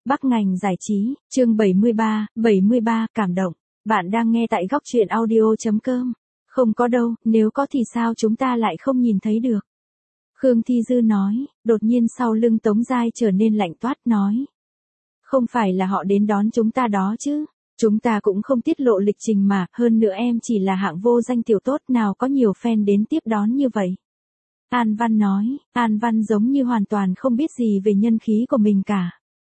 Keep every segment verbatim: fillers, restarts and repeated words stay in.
Bắc ngành giải trí, chương bảy mươi ba, bảy mươi ba, cảm động. Bạn đang nghe tại góc truyện audio chấm com. Không có đâu, nếu có thì sao chúng ta lại không nhìn thấy được. Khương Thi Dư nói, đột nhiên sau lưng Tống Giai trở nên lạnh toát nói. Không phải là họ đến đón chúng ta đó chứ. Chúng ta cũng không tiết lộ lịch trình mà, hơn nữa em chỉ là hạng vô danh tiểu tốt nào có nhiều fan đến tiếp đón như vậy. An Văn nói, An Văn giống như hoàn toàn không biết gì về nhân khí của mình cả.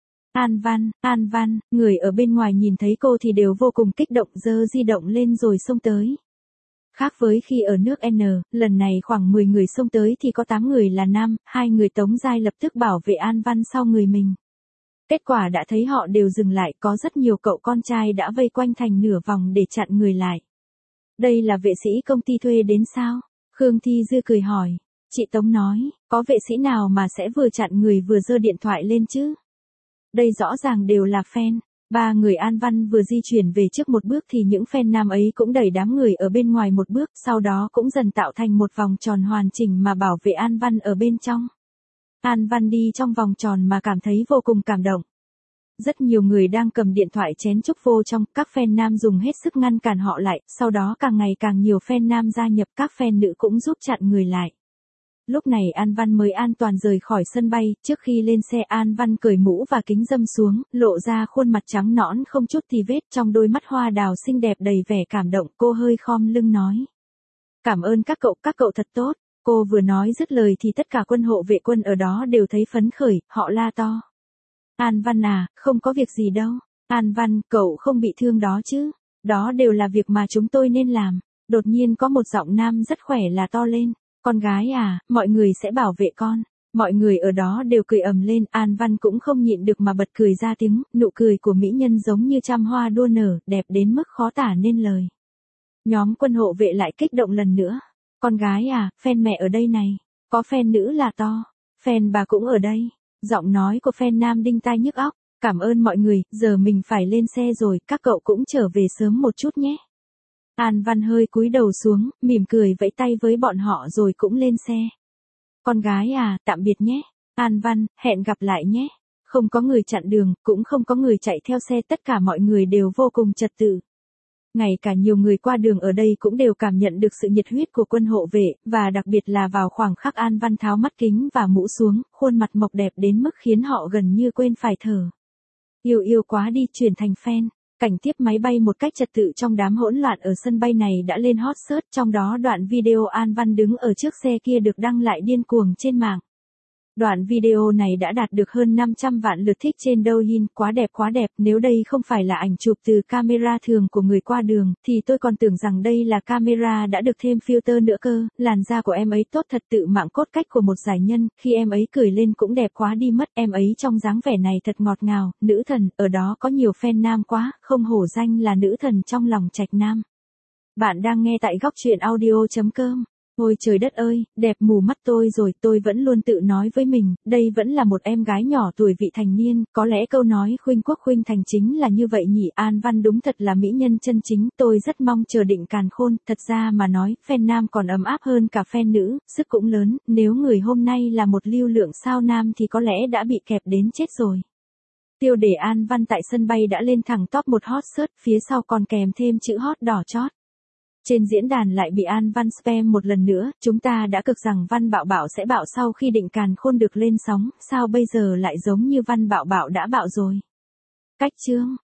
An Văn, An Văn, người ở bên ngoài nhìn thấy cô thì đều vô cùng kích động giơ di động lên rồi xông tới. Khác với khi ở nước N, lần này khoảng mười người xông tới thì có tám người là nam, hai người Tống Giai lập tức bảo vệ An Văn sau người mình. Kết quả đã thấy họ đều dừng lại, có rất nhiều cậu con trai đã vây quanh thành nửa vòng để chặn người lại. Đây là vệ sĩ công ty thuê đến sao? Khương Thi Dư cười hỏi. Chị Tống nói, có vệ sĩ nào mà sẽ vừa chặn người vừa giơ điện thoại lên chứ? Đây rõ ràng đều là fan. Ba người An Văn vừa di chuyển về trước một bước thì những fan nam ấy cũng đẩy đám người ở bên ngoài một bước, sau đó cũng dần tạo thành một vòng tròn hoàn chỉnh mà bảo vệ An Văn ở bên trong. An Văn đi trong vòng tròn mà cảm thấy vô cùng cảm động. Rất nhiều người đang cầm điện thoại chén chúc vô trong, các fan nam dùng hết sức ngăn cản họ lại, sau đó càng ngày càng nhiều fan nam gia nhập, các fan nữ cũng giúp chặn người lại. Lúc này An Văn mới an toàn rời khỏi sân bay, trước khi lên xe An Văn cởi mũ và kính râm xuống, lộ ra khuôn mặt trắng nõn không chút tì vết, trong đôi mắt hoa đào xinh đẹp đầy vẻ cảm động, cô hơi khom lưng nói. Cảm ơn các cậu, các cậu thật tốt. Cô vừa nói dứt lời thì tất cả quân hộ vệ quân ở đó đều thấy phấn khởi, họ la to. An Văn à, không có việc gì đâu. An Văn, cậu không bị thương đó chứ. Đó đều là việc mà chúng tôi nên làm. Đột nhiên có một giọng nam rất khỏe là to lên. Con gái à, mọi người sẽ bảo vệ con. Mọi người ở đó đều cười ầm lên, An Văn cũng không nhịn được mà bật cười ra tiếng, nụ cười của mỹ nhân giống như trăm hoa đua nở, đẹp đến mức khó tả nên lời. Nhóm quân hộ vệ lại kích động lần nữa. Con gái à, fan mẹ ở đây này. Có fan nữ là to. Fan bà cũng ở đây. Giọng nói của fan nam đinh tai nhức óc. Cảm ơn mọi người, giờ mình phải lên xe rồi, các cậu cũng trở về sớm một chút nhé. An Văn hơi cúi đầu xuống, mỉm cười vẫy tay với bọn họ rồi cũng lên xe. Con gái à, tạm biệt nhé. An Văn, hẹn gặp lại nhé. Không có người chặn đường, cũng không có người chạy theo xe, tất cả mọi người đều vô cùng trật tự. Ngay cả nhiều người qua đường ở đây cũng đều cảm nhận được sự nhiệt huyết của quân hộ vệ, và đặc biệt là vào khoảng khắc An Văn tháo mắt kính và mũ xuống, khuôn mặt mộc đẹp đến mức khiến họ gần như quên phải thở. Yêu yêu quá đi, chuyển thành fan. Cảnh tiếp máy bay một cách trật tự trong đám hỗn loạn ở sân bay này đã lên hot search, trong đó đoạn video An Văn đứng ở trước xe kia được đăng lại điên cuồng trên mạng. Đoạn video này đã đạt được hơn năm trăm vạn lượt thích trên Douyin, quá đẹp quá đẹp, nếu đây không phải là ảnh chụp từ camera thường của người qua đường, thì tôi còn tưởng rằng đây là camera đã được thêm filter nữa cơ, làn da của em ấy tốt thật, tự mạng cốt cách của một giải nhân, khi em ấy cười lên cũng đẹp quá đi mất, em ấy trong dáng vẻ này thật ngọt ngào, nữ thần, ở đó có nhiều fan nam quá, không hổ danh là nữ thần trong lòng Trạch Nam. Bạn đang nghe tại góc truyện audio chấm com. Ôi trời đất ơi, đẹp mù mắt tôi rồi, tôi vẫn luôn tự nói với mình, đây vẫn là một em gái nhỏ tuổi vị thành niên, có lẽ câu nói khuynh quốc khuynh thành chính là như vậy nhỉ. An Văn đúng thật là mỹ nhân chân chính, tôi rất mong chờ Định Càn Khôn, thật ra mà nói, fan nam còn ấm áp hơn cả fan nữ, sức cũng lớn, nếu người hôm nay là một lưu lượng sao nam thì có lẽ đã bị kẹp đến chết rồi. Tiêu đề An Văn tại sân bay đã lên thẳng top một hot search, phía sau còn kèm thêm chữ hot đỏ chót. Trên diễn đàn lại bị An Văn spam một lần nữa, chúng ta đã cực rằng Văn Bạo Bạo sẽ bạo sau khi Định Càn Khôn được lên sóng, sao bây giờ lại giống như Văn Bạo Bạo đã bạo rồi. Cách chương